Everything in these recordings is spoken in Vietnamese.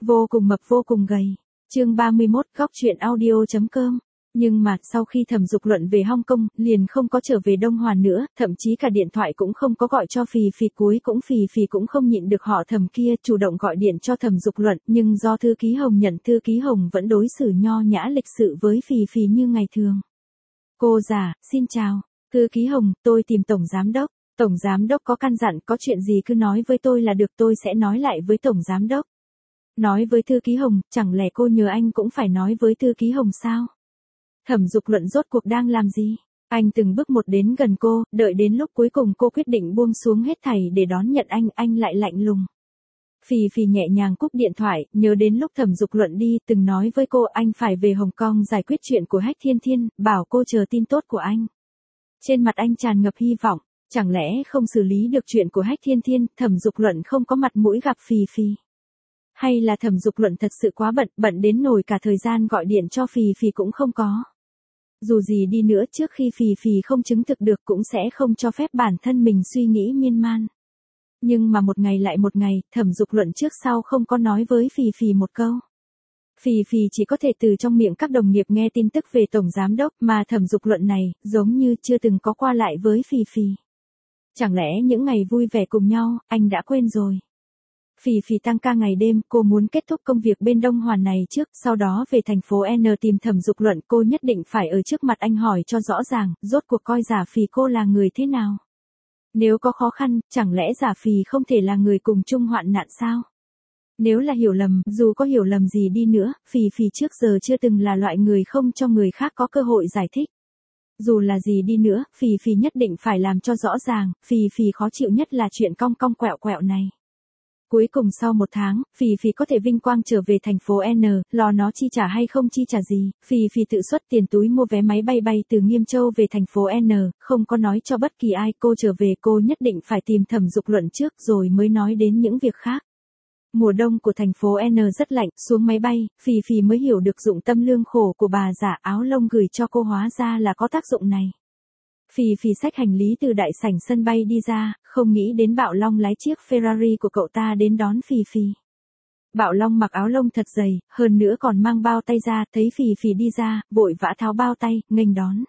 Vô cùng mập vô cùng gầy. Chương 31, góc truyện audio.com. Nhưng mà, sau khi Thẩm Dục Luận về Hong Kong, liền không có trở về Đông Hoàn nữa, thậm chí cả điện thoại cũng không có gọi cho Phì Phì, Phì Phì cũng không nhịn được họ Thẩm kia, chủ động gọi điện cho Thẩm Dục Luận, nhưng do thư ký Hồng nhận, thư ký Hồng vẫn đối xử nho nhã lịch sự với Phì Phì như ngày thường. Cô già, xin chào. Thư ký Hồng, tôi tìm Tổng Giám Đốc. Tổng Giám Đốc có căn dặn, có chuyện gì cứ nói với tôi là được, tôi sẽ nói lại với Tổng Giám Đốc. Nói với thư ký Hồng, chẳng lẽ cô nhờ anh cũng phải nói với thư ký Hồng sao? Thẩm Dục Luận rốt cuộc đang làm gì? Anh từng bước một đến gần cô, đợi đến lúc cuối cùng cô quyết định buông xuống hết thảy để đón nhận anh lại lạnh lùng. Phì Phì nhẹ nhàng cúp điện thoại, nhớ đến lúc Thẩm Dục Luận đi, từng nói với cô anh phải về Hồng Kông giải quyết chuyện của Hách Thiên Thiên, bảo cô chờ tin tốt của anh. Trên mặt anh tràn ngập hy vọng, chẳng lẽ không xử lý được chuyện của Hách Thiên Thiên, Thẩm Dục Luận không có mặt mũi gặp Phì Phì. Hay là Thẩm Dục Luận thật sự quá bận đến nổi cả thời gian gọi điện cho Phì Phì cũng không có. Dù gì đi nữa trước khi Phì Phì không chứng thực được cũng sẽ không cho phép bản thân mình suy nghĩ miên man. Nhưng mà một ngày lại một ngày, Thẩm Dục Luận trước sau không có nói với Phì Phì một câu. Phì Phì chỉ có thể từ trong miệng các đồng nghiệp nghe tin tức về Tổng Giám Đốc, mà Thẩm Dục Luận này, giống như chưa từng có qua lại với Phì Phì. Chẳng lẽ những ngày vui vẻ cùng nhau, anh đã quên rồi? Phì Phì tăng ca ngày đêm, cô muốn kết thúc công việc bên Đông Hoàn này trước, sau đó về thành phố N tìm Thẩm Dục Luận, cô nhất định phải ở trước mặt anh hỏi cho rõ ràng, rốt cuộc coi Giả Phì cô là người thế nào? Nếu có khó khăn, chẳng lẽ Giả Phì không thể là người cùng chung hoạn nạn sao? Nếu là hiểu lầm, dù có hiểu lầm gì đi nữa, Phì Phì trước giờ chưa từng là loại người không cho người khác có cơ hội giải thích. Dù là gì đi nữa, Phì Phì nhất định phải làm cho rõ ràng, Phì Phì khó chịu nhất là chuyện cong cong quẹo quẹo này. Cuối cùng sau một tháng, Phì Phì có thể vinh quang trở về thành phố N, lo nó chi trả hay không chi trả gì, Phì Phì tự xuất tiền túi mua vé máy bay bay từ Nghiêm Châu về thành phố N, không có nói cho bất kỳ ai, cô trở về cô nhất định phải tìm Thẩm Dục Luận trước rồi mới nói đến những việc khác. Mùa đông của thành phố N rất lạnh, xuống máy bay, Phì Phì mới hiểu được dụng tâm lương khổ của bà giả áo lông gửi cho cô hóa ra là có tác dụng này. Phì Phì xách hành lý từ đại sảnh sân bay đi ra, không nghĩ đến Bạo Long lái chiếc Ferrari của cậu ta đến đón Phì Phì. Bạo Long mặc áo lông thật dày, hơn nữa còn mang bao tay ra, thấy Phì Phì đi ra, vội vã tháo bao tay, nghênh đón.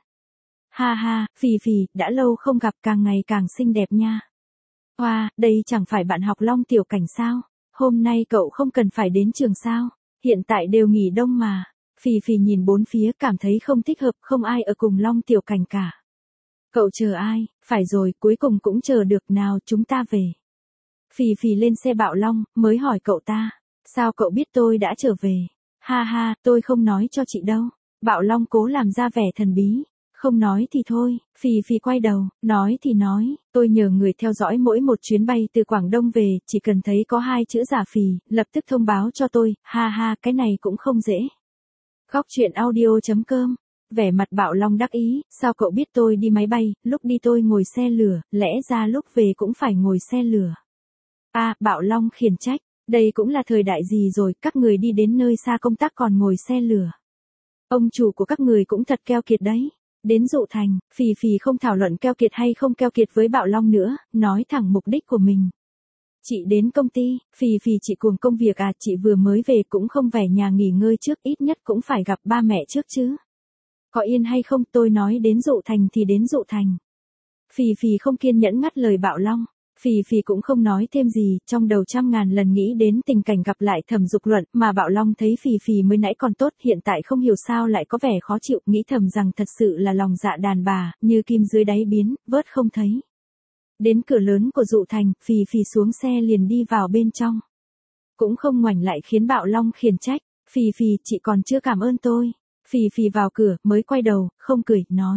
Ha ha, Phì Phì, đã lâu không gặp, càng ngày càng xinh đẹp nha. Hoa, đây chẳng phải bạn học Long Tiểu Cảnh sao? Hôm nay cậu không cần phải đến trường sao? Hiện tại đều nghỉ đông mà. Phì Phì nhìn bốn phía cảm thấy không thích hợp, không ai ở cùng Long Tiểu Cảnh cả. Cậu chờ ai? Phải rồi, cuối cùng cũng chờ được, nào chúng ta về. Phì Phì lên xe Bạo Long, mới hỏi cậu ta. Sao cậu biết tôi đã trở về? Ha ha, tôi không nói cho chị đâu. Bạo Long cố làm ra vẻ thần bí. Không nói thì thôi, Phì Phì quay đầu, nói thì nói, tôi nhờ người theo dõi mỗi một chuyến bay từ Quảng Đông về, chỉ cần thấy có 2 chữ Giả Phì, lập tức thông báo cho tôi, ha ha, cái này cũng không dễ. Góc truyện audio.com. Vẻ mặt Bạo Long đắc ý, sao cậu biết tôi đi máy bay, lúc đi tôi ngồi xe lửa, lẽ ra lúc về cũng phải ngồi xe lửa. Bạo Long khiển trách, đây cũng là thời đại gì rồi, các người đi đến nơi xa công tác còn ngồi xe lửa. Ông chủ của các người cũng thật keo kiệt đấy. Đến Dụ Thành, Phì Phì không thảo luận keo kiệt hay không keo kiệt với Bạo Long nữa, nói thẳng mục đích của mình. Chị đến công ty, Phì Phì chị cuồng công việc à, chị vừa mới về cũng không về nhà nghỉ ngơi trước, ít nhất cũng phải gặp ba mẹ trước chứ. Có yên hay không, tôi nói đến Dụ Thành thì đến Dụ Thành. Phì Phì không kiên nhẫn ngắt lời Bạo Long. Phì Phì cũng không nói thêm gì, trong đầu trăm ngàn lần nghĩ đến tình cảnh gặp lại Thẩm Dục Luận, mà Bạo Long thấy Phì Phì mới nãy còn tốt, hiện tại không hiểu sao lại có vẻ khó chịu, nghĩ thầm rằng thật sự là lòng dạ đàn bà, như kim dưới đáy biến, vớt không thấy. Đến cửa lớn của Dụ Thành, Phì Phì xuống xe liền đi vào bên trong. Cũng không ngoảnh lại khiến Bạo Long khiển trách, Phì Phì, chị còn chưa cảm ơn tôi. Phì Phì vào cửa, mới quay đầu, không cười, nói.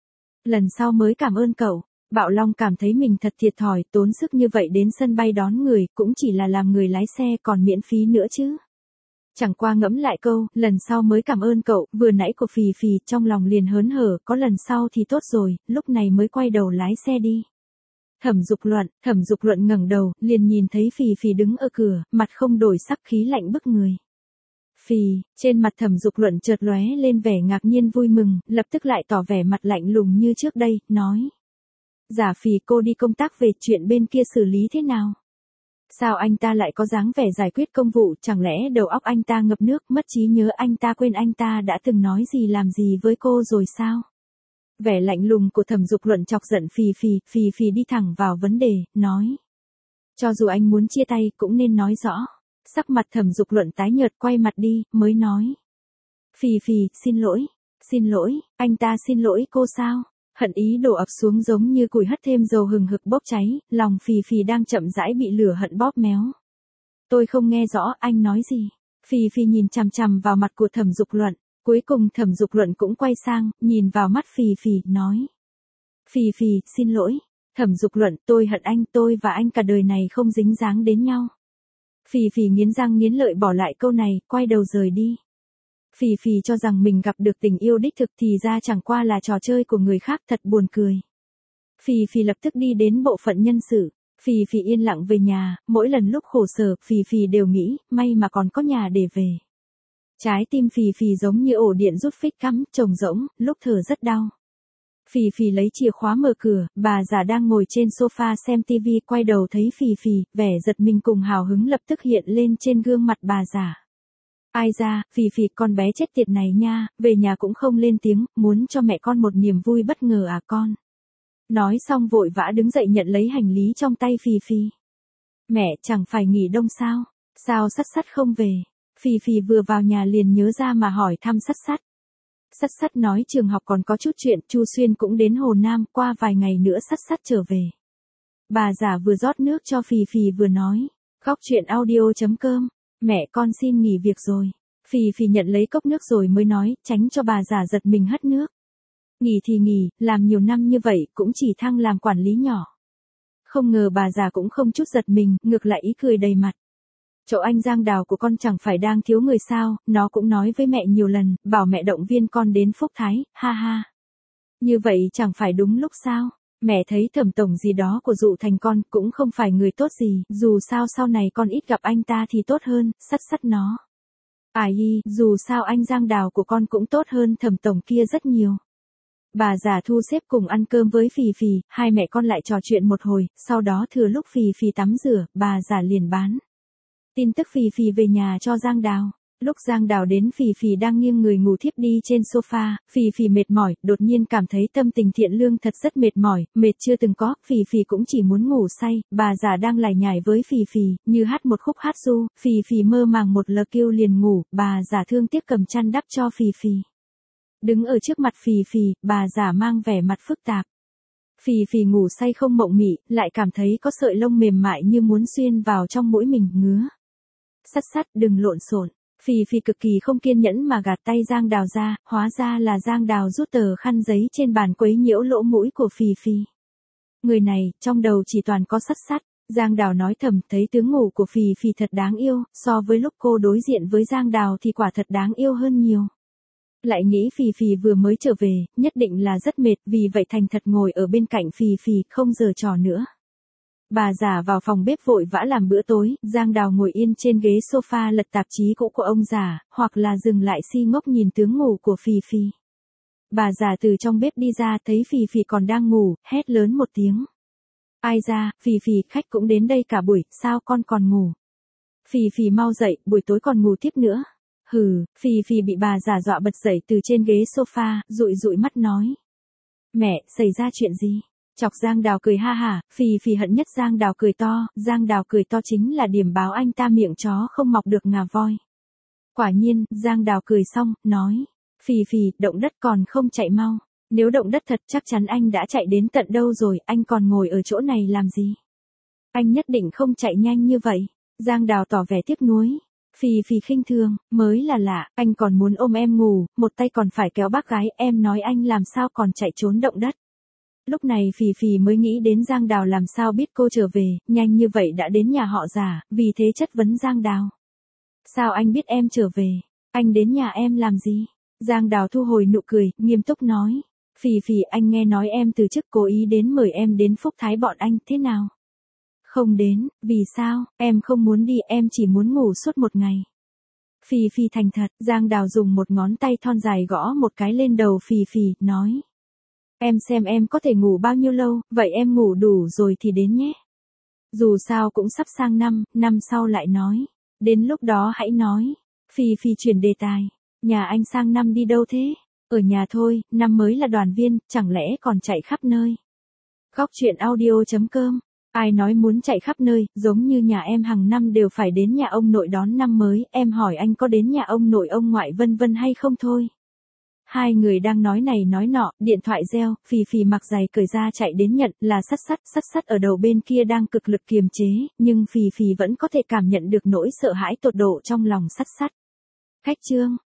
Lần sau mới cảm ơn cậu. Bạo Long cảm thấy mình thật thiệt thòi, tốn sức như vậy đến sân bay đón người, cũng chỉ là làm người lái xe còn miễn phí nữa chứ. Chẳng qua ngẫm lại câu, lần sau mới cảm ơn cậu, vừa nãy của Phì Phì, trong lòng liền hớn hở, có lần sau thì tốt rồi, lúc này mới quay đầu lái xe đi. Thẩm Dục Luận ngẩng đầu, liền nhìn thấy Phì Phì đứng ở cửa, mặt không đổi sắc, khí lạnh bức người. Phì, trên mặt Thẩm Dục Luận chợt lóe lên vẻ ngạc nhiên vui mừng, lập tức lại tỏ vẻ mặt lạnh lùng như trước đây, nói. Giả Phì, cô đi công tác về, chuyện bên kia xử lý thế nào? Sao anh ta lại có dáng vẻ giải quyết công vụ, chẳng lẽ đầu óc anh ta ngập nước, mất trí nhớ, anh ta quên anh ta đã từng nói gì làm gì với cô rồi sao? Vẻ lạnh lùng của Thẩm Dục Luận chọc giận Phì Phì đi thẳng vào vấn đề, nói. Cho dù anh muốn chia tay cũng nên nói rõ. Sắc mặt Thẩm Dục Luận tái nhợt, quay mặt đi, mới nói. Phì, xin lỗi, anh ta xin lỗi cô sao? Hận ý đổ ập xuống giống như củi hất thêm dầu hừng hực bốc cháy, lòng Phì đang chậm rãi bị lửa hận bóp méo. Tôi không nghe rõ anh nói gì. Phì nhìn chằm chằm vào mặt của Thẩm Dục Luận, cuối cùng Thẩm Dục Luận cũng quay sang, nhìn vào mắt Phì, nói. Phì, xin lỗi. Thẩm Dục Luận, tôi hận anh, tôi và anh cả đời này không dính dáng đến nhau. Phì nghiến răng nghiến lợi bỏ lại câu này, quay đầu rời đi. Phì cho rằng mình gặp được tình yêu đích thực thì ra chẳng qua là trò chơi của người khác, thật buồn cười. Phì lập tức đi đến bộ phận nhân sự. Phì yên lặng về nhà, mỗi lần lúc khổ sở, Phì đều nghĩ, may mà còn có nhà để về. Trái tim Phì giống như ổ điện rút phích cắm, trống rỗng, lúc thở rất đau. Phì lấy chìa khóa mở cửa, bà già đang ngồi trên sofa xem tivi, quay đầu thấy Phì, vẻ giật mình cùng hào hứng lập tức hiện lên trên gương mặt bà già. Ai ra, Phì con bé chết tiệt này nha, về nhà cũng không lên tiếng, muốn cho mẹ con một niềm vui bất ngờ à con. Nói xong vội vã đứng dậy nhận lấy hành lý trong tay Phì. Mẹ, chẳng phải nghỉ đông sao? Sao Sắt không về? Phì vừa vào nhà liền nhớ ra mà hỏi thăm Sắt. Sắt nói trường học còn có chút chuyện, Chu Xuyên cũng đến Hồ Nam, qua vài ngày nữa Sắt trở về. Bà già vừa rót nước cho Phì vừa nói. Góc chuyện audio.com. Mẹ con xin nghỉ việc rồi. Phì nhận lấy cốc nước rồi mới nói, tránh cho bà già giật mình hất nước. Nghỉ thì nghỉ, làm nhiều năm như vậy cũng chỉ thăng làm quản lý nhỏ. Không ngờ bà già cũng không chút giật mình, ngược lại ý cười đầy mặt. Chỗ anh Giang Đào của con chẳng phải đang thiếu người sao, nó cũng nói với mẹ nhiều lần, bảo mẹ động viên con đến Phúc Thái, ha ha. Như vậy chẳng phải đúng lúc sao? Mẹ thấy Thẩm tổng gì đó của Dụ Thành con cũng không phải người tốt gì, dù sao sau này con ít gặp anh ta thì tốt hơn, Sắt nó. Dù sao anh Giang Đào của con cũng tốt hơn Thẩm tổng kia rất nhiều. Bà già thu xếp cùng ăn cơm với Phì, hai mẹ con lại trò chuyện một hồi, sau đó thừa lúc Phì tắm rửa, bà già liền bán tin tức Phì về nhà cho Giang Đào. Lúc Giang Đào đến Phì đang nghiêng người ngủ thiếp đi trên sofa, Phì mệt mỏi, đột nhiên cảm thấy tâm tình Thiện Lương thật rất mệt mỏi, mệt chưa từng có, Phì cũng chỉ muốn ngủ say, bà già đang lải nhải với Phì, như hát một khúc hát ru, Phì mơ màng một lờ kêu liền ngủ, bà già thương tiếc cầm chăn đắp cho Phì. Đứng ở trước mặt Phì, bà già mang vẻ mặt phức tạp. Phì ngủ say không mộng mị, lại cảm thấy có sợi lông mềm mại như muốn xuyên vào trong mũi mình, ngứa. Sắt, đừng lộn xộn. Phì cực kỳ không kiên nhẫn mà gạt tay Giang Đào ra, hóa ra là Giang Đào rút tờ khăn giấy trên bàn quấy nhiễu lỗ mũi của Phì. Người này, trong đầu chỉ toàn có Sắt. Giang Đào nói thầm, thấy tướng ngủ của Phì thật đáng yêu, so với lúc cô đối diện với Giang Đào thì quả thật đáng yêu hơn nhiều. Lại nghĩ Phì vừa mới trở về, nhất định là rất mệt, vì vậy thành thật ngồi ở bên cạnh Phì, không giở trò nữa. Bà già vào phòng bếp vội vã làm bữa tối, Giang Đào ngồi yên trên ghế sofa lật tạp chí cũ của ông già, hoặc là dừng lại si ngốc nhìn tướng ngủ của Phì. Bà già từ trong bếp đi ra thấy Phì còn đang ngủ, hét lớn một tiếng. Ai ra, Phì, khách cũng đến đây cả buổi, sao con còn ngủ? Phì mau dậy, buổi tối còn ngủ tiếp nữa. Hừ, Phì bị bà già dọa bật dậy từ trên ghế sofa, dụi mắt nói. Mẹ, xảy ra chuyện gì? Chọc Giang Đào cười ha hả, Phì hận nhất Giang Đào cười to, Giang Đào cười to chính là điểm báo anh ta miệng chó không mọc được ngà voi. Quả nhiên, Giang Đào cười xong, nói. Phì, động đất còn không chạy mau. Nếu động đất thật chắc chắn anh đã chạy đến tận đâu rồi, anh còn ngồi ở chỗ này làm gì? Anh nhất định không chạy nhanh như vậy. Giang Đào tỏ vẻ tiếc nuối. Phì khinh thường, mới là lạ, anh còn muốn ôm em ngủ, một tay còn phải kéo bác gái, em nói anh làm sao còn chạy trốn động đất. Lúc này Phì mới nghĩ đến Giang Đào làm sao biết cô trở về, nhanh như vậy đã đến nhà họ già, vì thế chất vấn Giang Đào. Sao anh biết em trở về? Anh đến nhà em làm gì? Giang Đào thu hồi nụ cười, nghiêm túc nói. Phì, anh nghe nói em từ chức cố ý đến mời em đến Phúc Thái bọn anh, thế nào? Không đến, vì sao? Em không muốn đi, em chỉ muốn ngủ suốt một ngày. Phì thành thật, Giang Đào dùng một ngón tay thon dài gõ một cái lên đầu Phì, nói. Em xem em có thể ngủ bao nhiêu lâu, vậy em ngủ đủ rồi thì đến nhé. Dù sao cũng sắp sang năm sau lại nói. Đến lúc đó hãy nói. Phì Phì chuyển đề tài. Nhà anh sang năm đi đâu thế? Ở nhà thôi, năm mới là đoàn viên, chẳng lẽ còn chạy khắp nơi. Góc chuyện audio.com. Ai nói muốn chạy khắp nơi, giống như nhà em hàng năm đều phải đến nhà ông nội đón năm mới, em hỏi anh có đến nhà ông nội ông ngoại vân vân hay không thôi. Hai người đang nói này nói nọ, điện thoại reo, Phì Phì mặc giày cởi ra chạy đến nhận, là sắt ở đầu bên kia đang cực lực kiềm chế, nhưng Phì Phì vẫn có thể cảm nhận được nỗi sợ hãi tột độ trong lòng sắt. Khách trương.